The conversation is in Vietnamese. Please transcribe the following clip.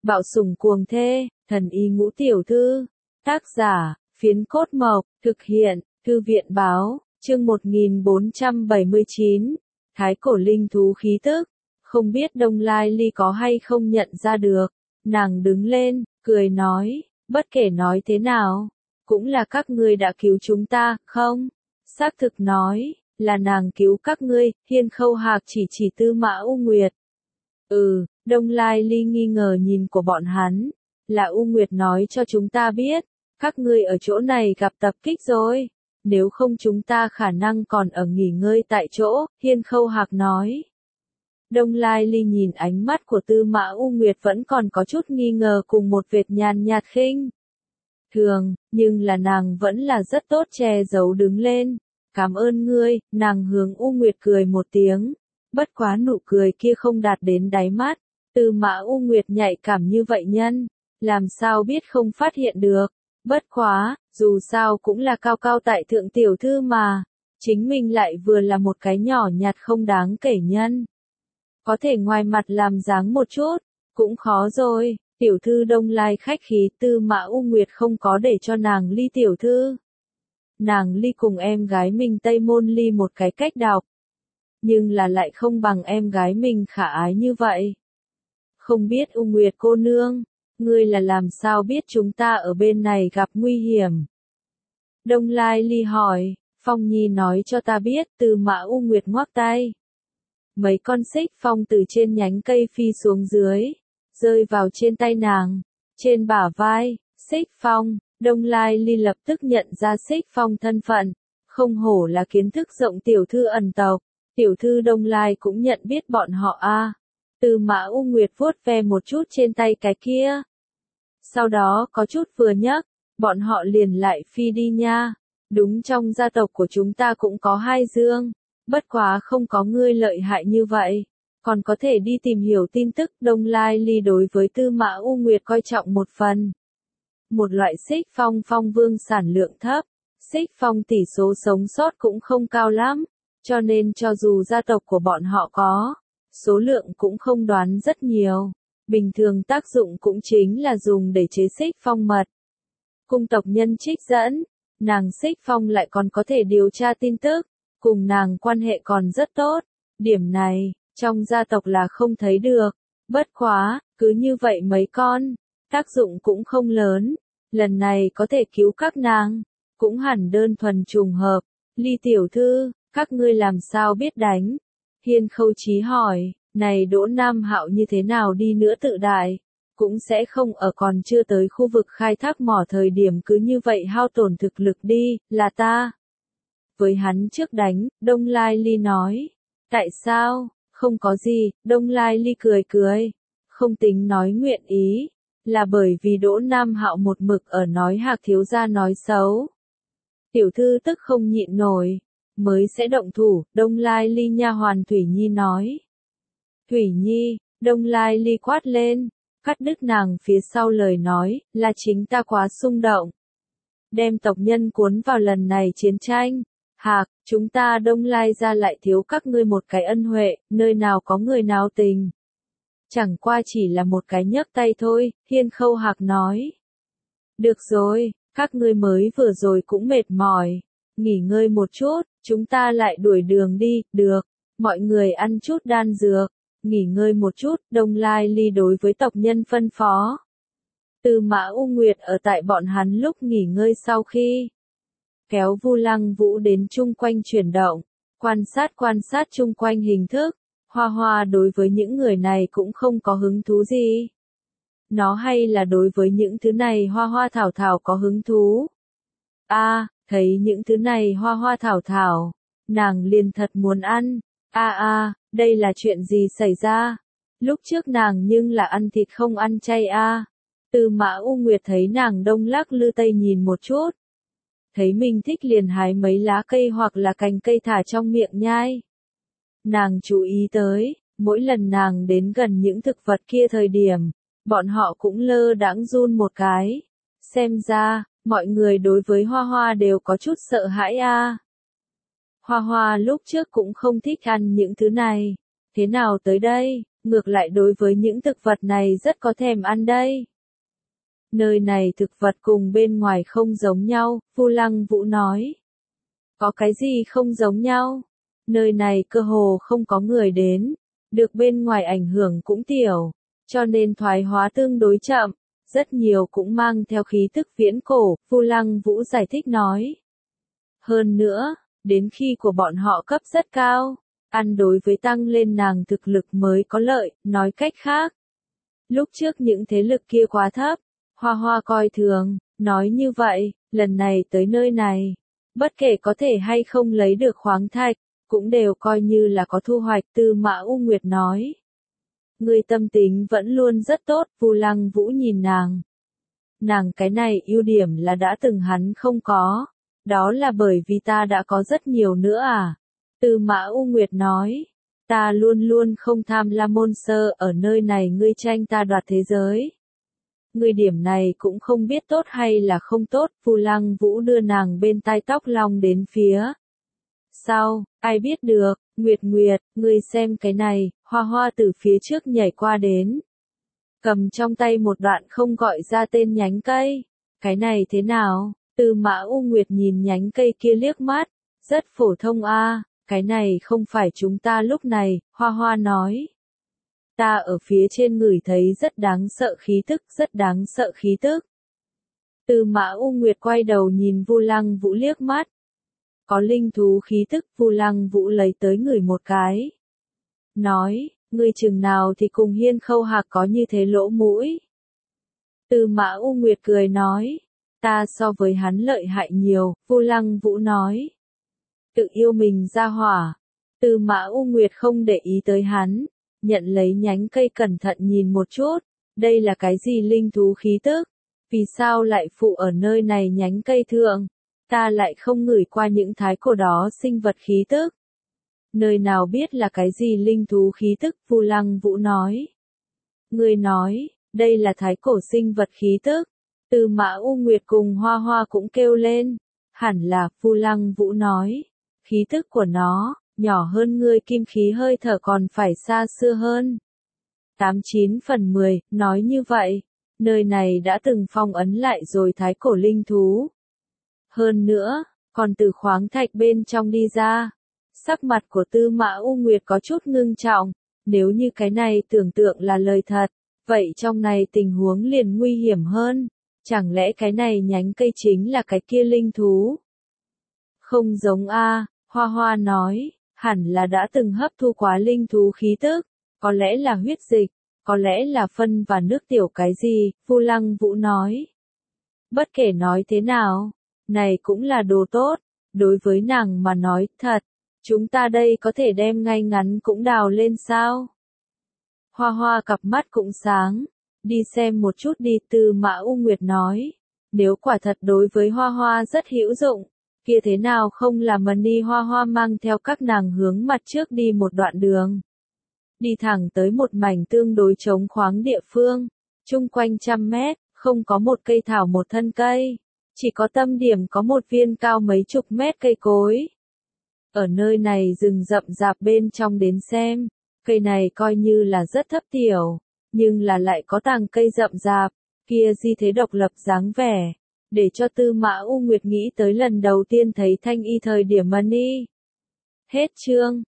Bạo sủng cuồng thê, thần y ngũ tiểu thư. Tác giả, Phiến Cốt Mộc, thực hiện, Thư viện báo, chương 1479. Thái cổ linh thú khí tức. Không biết Đông Lai Ly có hay không nhận ra được. Nàng đứng lên, cười nói, bất kể nói thế nào, cũng là các ngươi đã cứu chúng ta, không? Xác thực nói, là nàng cứu các ngươi. Hiên Khâu Hạc chỉ Tư Mã U Nguyệt. Đông Lai Ly nghi ngờ nhìn của bọn hắn, là U Nguyệt nói cho chúng ta biết, các ngươi ở chỗ này gặp tập kích rồi, nếu không chúng ta khả năng còn ở nghỉ ngơi tại chỗ, Hiên Khâu Hạc nói. Đông Lai Ly nhìn ánh mắt của Tư Mã U Nguyệt vẫn còn có chút nghi ngờ cùng một vệt nhàn nhạt khinh thường, nhưng là nàng vẫn là rất tốt che giấu đứng lên. Cảm ơn ngươi, nàng hướng U Nguyệt cười một tiếng, bất quá nụ cười kia không đạt đến đáy mắt. Tư Mã U Nguyệt nhạy cảm như vậy nhân, làm sao biết không phát hiện được. Bất quá, dù sao cũng là cao cao tại thượng tiểu thư mà, chính mình lại vừa là một cái nhỏ nhặt không đáng kể nhân. Có thể ngoài mặt làm dáng một chút, cũng khó rồi. Tiểu thư Đông Lai khách khí. Tư Mã U Nguyệt không có để cho nàng Ly tiểu thư. Nàng Ly cùng em gái mình Tây Môn Ly một cái cách đọc, nhưng là lại không bằng em gái mình khả ái như vậy. Không biết U Nguyệt cô nương, ngươi là làm sao biết chúng ta ở bên này gặp nguy hiểm? Đông Lai Ly hỏi. Phong Nhi nói cho ta biết. Tư Mã U Nguyệt ngoắc tay. Mấy con xích phong từ trên nhánh cây phi xuống dưới, rơi vào trên tay nàng, trên bả vai. Xích phong. Đông Lai Ly lập tức nhận ra xích phong thân phận, không hổ là kiến thức rộng tiểu thư ẩn tộc. Tiểu thư Đông Lai cũng nhận biết bọn họ a. Tư Mã U Nguyệt vuốt ve một chút trên tay cái kia, sau đó có chút vừa nhấc, bọn họ liền lại phi đi nha. Đúng, trong gia tộc của chúng ta cũng có 2 dương, bất quá không có ngươi lợi hại như vậy, còn có thể đi tìm hiểu tin tức. Đông Lai Ly đối với Tư Mã U Nguyệt coi trọng một phần. Một loại xích phong phong vương sản lượng thấp, xích phong tỷ số sống sót cũng không cao lắm, cho nên cho dù gia tộc của bọn họ có, số lượng cũng không đoán rất nhiều. Bình thường tác dụng cũng chính là dùng để chế xích phong mật. Cung tộc nhân trích dẫn, nàng xích phong lại còn có thể điều tra tin tức, cùng nàng quan hệ còn rất tốt. Điểm này, trong gia tộc là không thấy được. Bất quá, cứ như vậy mấy con, tác dụng cũng không lớn. Lần này có thể cứu các nàng, cũng hẳn đơn thuần trùng hợp. Ly tiểu thư, các ngươi làm sao biết đánh? Hiên Khâu Chí hỏi. Này Đỗ Nam Hạo như thế nào đi nữa tự đại, cũng sẽ không ở còn chưa tới khu vực khai thác mỏ thời điểm cứ như vậy hao tổn thực lực đi, là ta. Với hắn trước đánh, Đông Lai Ly nói. Tại sao? Không có gì. Đông Lai Ly cười cười, không tính nói nguyện ý, là bởi vì Đỗ Nam Hạo một mực ở nói Hạc thiếu gia nói xấu. Tiểu thư tức không nhịn nổi, mới sẽ động thủ. Đông Lai Ly nha hoàn Thủy Nhi nói. Thủy Nhi, Đông Lai Ly quát lên, cắt đứt nàng phía sau lời nói, là chính ta quá xung động, đem tộc nhân cuốn vào lần này chiến tranh. Hạc, chúng ta Đông Lai ra lại thiếu các ngươi một cái ân huệ, nơi nào có người nào tình. Chẳng qua chỉ là một cái nhấc tay thôi. Hiên Khâu Hạc nói. Được rồi, các ngươi mới vừa rồi cũng mệt mỏi, nghỉ ngơi một chút, chúng ta lại đuổi đường đi. Được, mọi người ăn chút đan dược, nghỉ ngơi một chút. Đông Lai Ly đối với tộc nhân phân phó. Tư Mã U Nguyệt ở tại bọn hắn lúc nghỉ ngơi sau khi kéo Vu Lăng Vũ đến chung quanh chuyển động, quan sát chung quanh hình thức. Hoa Hoa đối với những người này cũng không có hứng thú gì. Nó hay là đối với những thứ này hoa hoa thảo thảo có hứng thú. Thấy những thứ này hoa hoa thảo thảo, nàng liền thật muốn ăn. Đây là chuyện gì xảy ra? Lúc trước nàng nhưng là ăn thịt không ăn chay a. Tư Mã U Nguyệt thấy nàng đông lắc lư tây nhìn một chút, thấy mình thích liền hái mấy lá cây hoặc là cành cây thả trong miệng nhai. Nàng chú ý tới, mỗi lần nàng đến gần những thực vật kia thời điểm, bọn họ cũng lơ đãng run một cái. Xem ra, mọi người đối với Hoa Hoa đều có chút sợ hãi a. Hoa Hoa lúc trước cũng không thích ăn những thứ này, thế nào tới đây, ngược lại đối với những thực vật này rất có thèm ăn đây. Nơi này thực vật cùng bên ngoài không giống nhau, Vu Lăng Vũ nói. Có cái gì không giống nhau? Nơi này cơ hồ không có người đến, được bên ngoài ảnh hưởng cũng tiểu, cho nên thoái hóa tương đối chậm, rất nhiều cũng mang theo khí tức viễn cổ, Vu Lăng Vũ giải thích nói. Hơn nữa, đến khi của bọn họ cấp rất cao, ăn đối với tăng lên nàng thực lực mới có lợi, nói cách khác. Lúc trước những thế lực kia quá thấp, Hoa Hoa coi thường, nói như vậy, lần này tới nơi này, bất kể có thể hay không lấy được khoáng thạch, cũng đều coi như là có thu hoạch, Tư Mã U Nguyệt nói. Người tâm tính vẫn luôn rất tốt, Vu Lăng Vũ nhìn nàng. Nàng cái này ưu điểm là đã từng hắn không có, đó là bởi vì ta đã có rất nhiều nữa à. Tư Mã U Nguyệt nói, ta luôn luôn không tham lam môn sơ, ở nơi này ngươi tranh ta đoạt thế giới. Ngươi điểm này cũng không biết tốt hay là không tốt, Vu Lăng Vũ đưa nàng bên tai tóc long đến phía. Sao, ai biết được, Nguyệt Nguyệt, ngươi xem cái này, Hoa Hoa từ phía trước nhảy qua đến. Cầm trong tay một đoạn không gọi ra tên nhánh cây. Cái này thế nào? Tư Mã U Nguyệt nhìn nhánh cây kia liếc mắt. Rất phổ thông a, cái này không phải chúng ta lúc này, Hoa Hoa nói. Ta ở phía trên ngửi thấy rất đáng sợ khí tức, rất đáng sợ khí tức. Tư Mã U Nguyệt quay đầu nhìn Vu Lăng Vũ liếc mắt. Có linh thú khí tức, Vu Lăng Vũ lấy tới ngửi một cái. Nói, ngươi chừng nào thì cùng Hiên Khâu Hạc có như thế lỗ mũi. Tư Mã U Nguyệt cười nói, ta so với hắn lợi hại nhiều, Vu Lăng Vũ nói. Tự yêu mình ra hỏa. Tư Mã U Nguyệt không để ý tới hắn, nhận lấy nhánh cây cẩn thận nhìn một chút, đây là cái gì linh thú khí tức? Vì sao lại phụ ở nơi này nhánh cây thượng? Ta lại không ngửi qua những thái cổ đó sinh vật khí tức. Nơi nào biết là cái gì linh thú khí tức, Vu Lăng Vũ nói. Người nói, đây là thái cổ sinh vật khí tức. Tư Mã U Nguyệt cùng Hoa Hoa cũng kêu lên. Hẳn là, Vu Lăng Vũ nói. Khí tức của nó, nhỏ hơn ngươi kim khí hơi thở còn phải xa xưa hơn. 89/10, nói như vậy, nơi này đã từng phong ấn lại rồi thái cổ linh thú. Hơn nữa, còn từ khoáng thạch bên trong đi ra. Sắc mặt của Tư Mã U Nguyệt có chút ngưng trọng, nếu như cái này tưởng tượng là lời thật, vậy trong này tình huống liền nguy hiểm hơn, chẳng lẽ cái này nhánh cây chính là cái kia linh thú? Không giống a, Hoa Hoa nói, hẳn là đã từng hấp thu quá linh thú khí tức, có lẽ là huyết dịch, có lẽ là phân và nước tiểu cái gì, Vu Lăng Vũ nói. Bất kể nói thế nào, này cũng là đồ tốt, đối với nàng mà nói, thật. Chúng ta đây có thể đem ngay ngắn cũng đào lên sao? Hoa Hoa cặp mắt cũng sáng. Đi xem một chút đi, Tư Mã U Nguyệt nói. Nếu quả thật đối với Hoa Hoa rất hữu dụng, kia thế nào không làm Mani Hoa Hoa mang theo các nàng hướng mặt trước đi một đoạn đường. Đi thẳng tới một mảnh tương đối trống khoáng địa phương. Chung quanh 100 mét, không có một cây thảo một thân cây. Chỉ có tâm điểm có một viên cao mấy chục mét cây cối. Ở nơi này rừng rậm rạp bên trong đến xem, cây này coi như là rất thấp tiểu, nhưng là lại có tàng cây rậm rạp, kia di thế độc lập dáng vẻ, để cho Tư Mã U Nguyệt nghĩ tới lần đầu tiên thấy Thanh Y thời điểm Mani. Hết chương.